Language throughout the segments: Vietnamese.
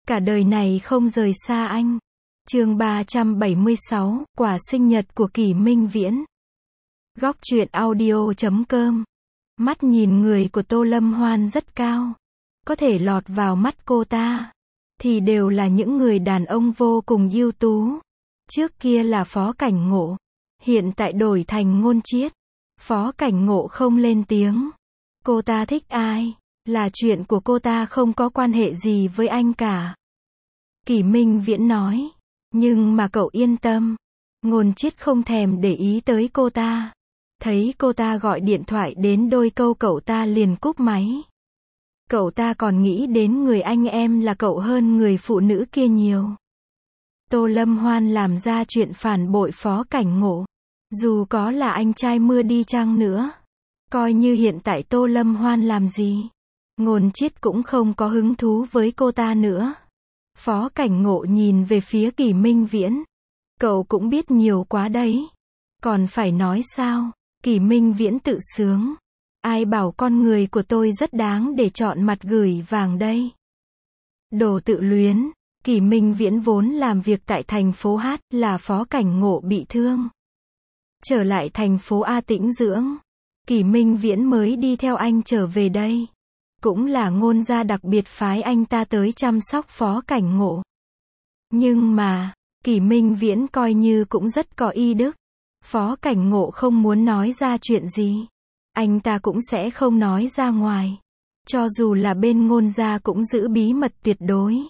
Cả đời này không rời xa anh. Chương 376, quà sinh nhật của Kỷ Minh Viễn. Góc truyện audio.com. Mắt nhìn người của Tô Lâm Hoan rất cao. Có thể lọt vào mắt cô ta thì đều là những người đàn ông vô cùng ưu tú. Trước kia là Phó Cảnh Ngộ, hiện tại đổi thành Ngôn Chiết. Phó Cảnh Ngộ không lên tiếng. Cô ta thích ai là chuyện của cô ta, không có quan hệ gì với anh cả. Kỷ Minh Viễn nói. Nhưng mà cậu yên tâm. Ngôn Chiết không thèm để ý tới cô ta. Thấy cô ta gọi điện thoại đến đôi câu cậu ta liền cúp máy. Cậu ta còn nghĩ đến người anh em là cậu hơn người phụ nữ kia nhiều. Tô Lâm Hoan làm ra chuyện phản bội Phó Cảnh Ngộ. Dù có là anh trai mưa đi chăng nữa, coi như hiện tại Tô Lâm Hoan làm gì, Ngôn Chiết cũng không có hứng thú với cô ta nữa. Phó Cảnh Ngộ nhìn về phía Kỷ Minh Viễn. Cậu cũng biết nhiều quá đấy. Còn phải nói sao? Kỷ Minh Viễn tự sướng. Ai bảo con người của tôi rất đáng để chọn mặt gửi vàng đây. Đồ tự luyến. Kỷ Minh Viễn vốn làm việc tại thành phố H, là Phó Cảnh Ngộ bị thương. Trở lại thành phố A tĩnh dưỡng. Kỷ Minh Viễn mới đi theo anh trở về đây. Cũng là Ngôn gia đặc biệt phái anh ta tới chăm sóc Phó Cảnh Ngộ. Nhưng mà, Kỷ Minh Viễn coi như cũng rất có y đức. Phó Cảnh Ngộ không muốn nói ra chuyện gì, anh ta cũng sẽ không nói ra ngoài. Cho dù là bên Ngôn gia cũng giữ bí mật tuyệt đối.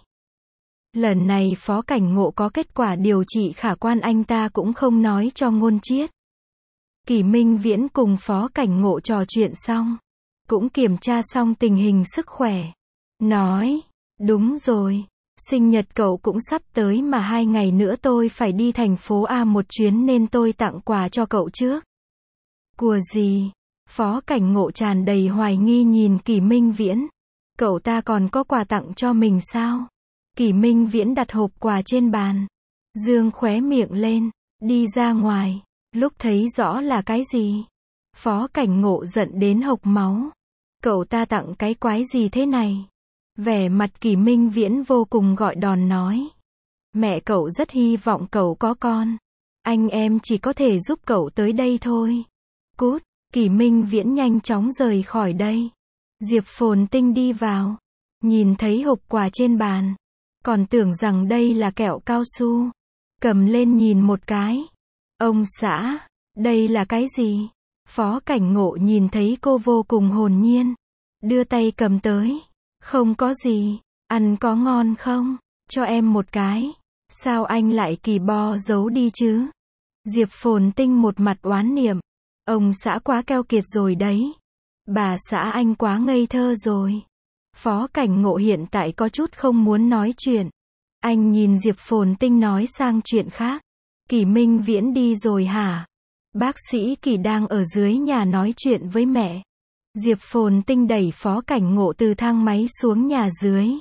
Lần này Phó Cảnh Ngộ có kết quả điều trị khả quan, anh ta cũng không nói cho Ngôn Chiết. Kỷ Minh Viễn cùng Phó Cảnh Ngộ trò chuyện xong, cũng kiểm tra xong tình hình sức khỏe. Nói, đúng rồi, sinh nhật cậu cũng sắp tới mà 2 ngày nữa tôi phải đi thành phố A một chuyến nên tôi tặng quà cho cậu trước. Quà gì? Phó Cảnh Ngộ tràn đầy hoài nghi nhìn Kỷ Minh Viễn. Cậu ta còn có quà tặng cho mình sao? Kỷ Minh Viễn đặt hộp quà trên bàn, dương khóe miệng lên, đi ra ngoài. Lúc thấy rõ là cái gì, Phó Cảnh Ngộ giận đến hộc máu. Cậu ta tặng cái quái gì thế này? Vẻ mặt Kỷ Minh Viễn vô cùng gọi đòn nói. Mẹ cậu rất hy vọng cậu có con. Anh em chỉ có thể giúp cậu tới đây thôi. Cút. Kỷ Minh Viễn nhanh chóng rời khỏi đây. Diệp Phồn Tinh đi vào, nhìn thấy hộp quà trên bàn, còn tưởng rằng đây là kẹo cao su. Cầm lên nhìn một cái. Ông xã, đây là cái gì? Phó Cảnh Ngộ nhìn thấy cô vô cùng hồn nhiên, đưa tay cầm tới. Không có gì, ăn có ngon không? Cho em một cái. Sao anh lại kỳ bo giấu đi chứ? Diệp Phồn Tinh một mặt oán niệm. Ông xã quá keo kiệt rồi đấy. Bà xã anh quá ngây thơ rồi. Phó Cảnh Ngộ hiện tại có chút không muốn nói chuyện. Anh nhìn Diệp Phồn Tinh nói sang chuyện khác. Kỷ Minh Viễn đi rồi hả? Bác sĩ Kỷ đang ở dưới nhà nói chuyện với mẹ. Diệp Phồn Tinh đẩy Phó Cảnh Ngộ từ thang máy xuống nhà dưới.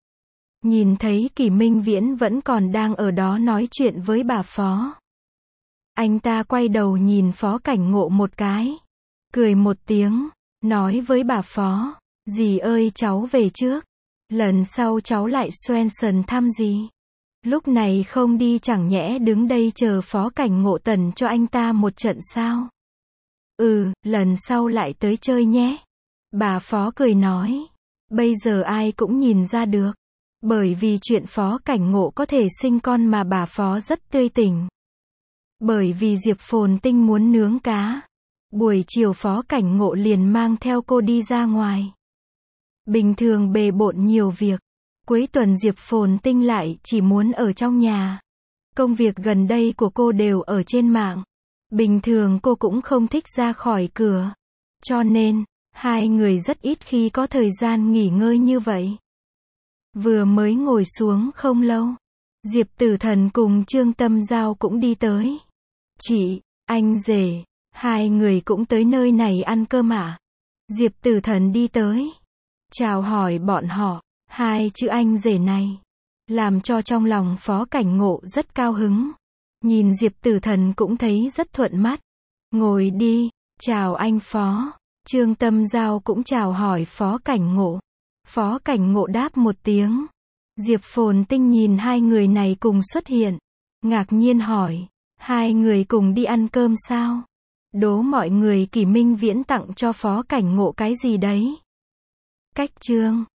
Nhìn thấy Kỷ Minh Viễn vẫn còn đang ở đó nói chuyện với bà Phó. Anh ta quay đầu nhìn Phó Cảnh Ngộ một cái, cười một tiếng, nói với bà Phó. Dì ơi, cháu về trước. Lần sau cháu lại xoen sần thăm dì. Lúc này không đi chẳng nhẽ đứng đây chờ Phó Cảnh Ngộ tần cho anh ta một trận sao? Lần sau lại tới chơi nhé. Bà Phó cười nói. Bây giờ ai cũng nhìn ra được. Bởi vì chuyện Phó Cảnh Ngộ có thể sinh con mà bà Phó rất tươi tỉnh. Bởi vì Diệp Phồn Tinh muốn nướng cá. Buổi chiều Phó Cảnh Ngộ liền mang theo cô đi ra ngoài. Bình thường bề bộn nhiều việc. Cuối tuần Diệp Phồn Tinh lại chỉ muốn ở trong nhà. Công việc gần đây của cô đều ở trên mạng. Bình thường cô cũng không thích ra khỏi cửa. Cho nên, hai người rất ít khi có thời gian nghỉ ngơi như vậy. Vừa mới ngồi xuống không lâu, Diệp Tử Thần cùng Trương Tâm Giao cũng đi tới. Chị, anh rể, hai người cũng tới nơi này ăn cơm à? Diệp Tử Thần đi tới, chào hỏi bọn họ. Hai chữ anh rể này làm cho trong lòng Phó Cảnh Ngộ rất cao hứng. Nhìn Diệp Tử Thần cũng thấy rất thuận mắt. Ngồi đi, chào anh Phó. Trương Tâm Giao cũng chào hỏi Phó Cảnh Ngộ. Phó Cảnh Ngộ đáp một tiếng. Diệp Phồn Tinh nhìn hai người này cùng xuất hiện. Ngạc nhiên hỏi. Hai người cùng đi ăn cơm sao? Đố mọi người Kỷ Minh Viễn tặng cho Phó Cảnh Ngộ cái gì đấy? Cách chương